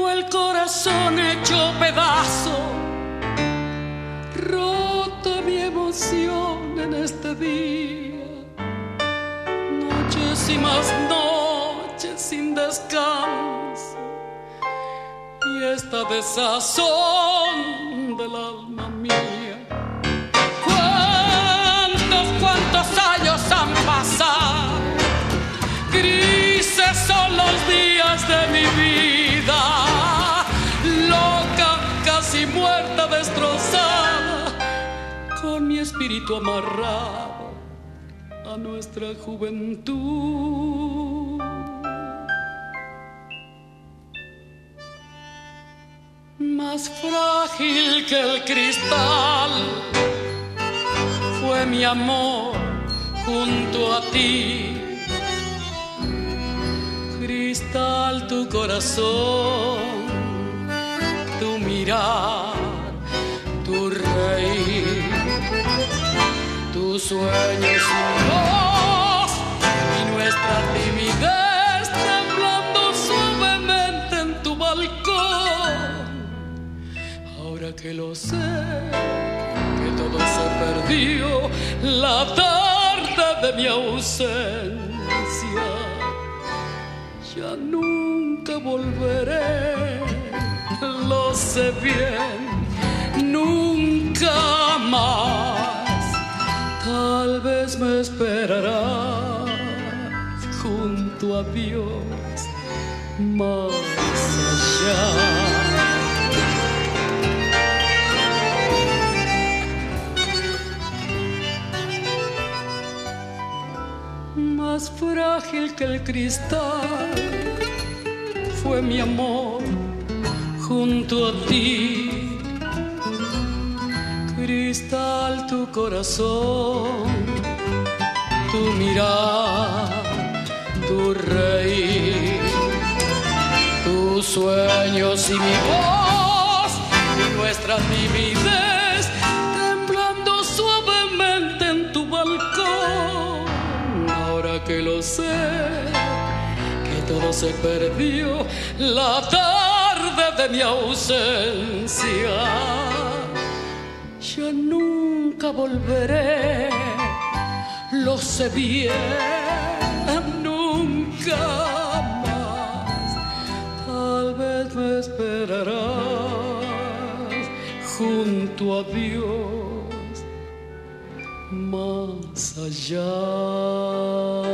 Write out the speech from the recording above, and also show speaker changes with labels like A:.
A: Tengo el corazón hecho pedazo, rota mi emoción en este día. Noches y más noches sin descanso, y esta desazón del alma mía. ¿Cuántos años han pasado? Grises son los días de mi vida, loca, casi muerta, destrozada, con mi espíritu amarrado a nuestra juventud. Más frágil que el cristal fue mi amor junto a ti. Cristal tu corazón, tu mirar, tu reír, tus sueños y mi voz, y nuestra timidez temblando suavemente en tu balcón. Ahora que lo sé, que todo se perdió la tarde de mi ausencia, ya nunca volveré, lo sé bien, nunca más. Tal vez me esperarás junto a Dios más allá. Más frágil que el cristal fue mi amor junto a ti. Cristal tu corazón, tu mirar, tu reír, tus sueños y mi voz, y nuestra timidez temblando suavemente en tu balcón. Ahora que lo sé, que todo se perdió la tarde de mi ausencia, ya nunca volveré, lo sé bien, nunca más. Tal vez me esperarás junto a Dios más allá.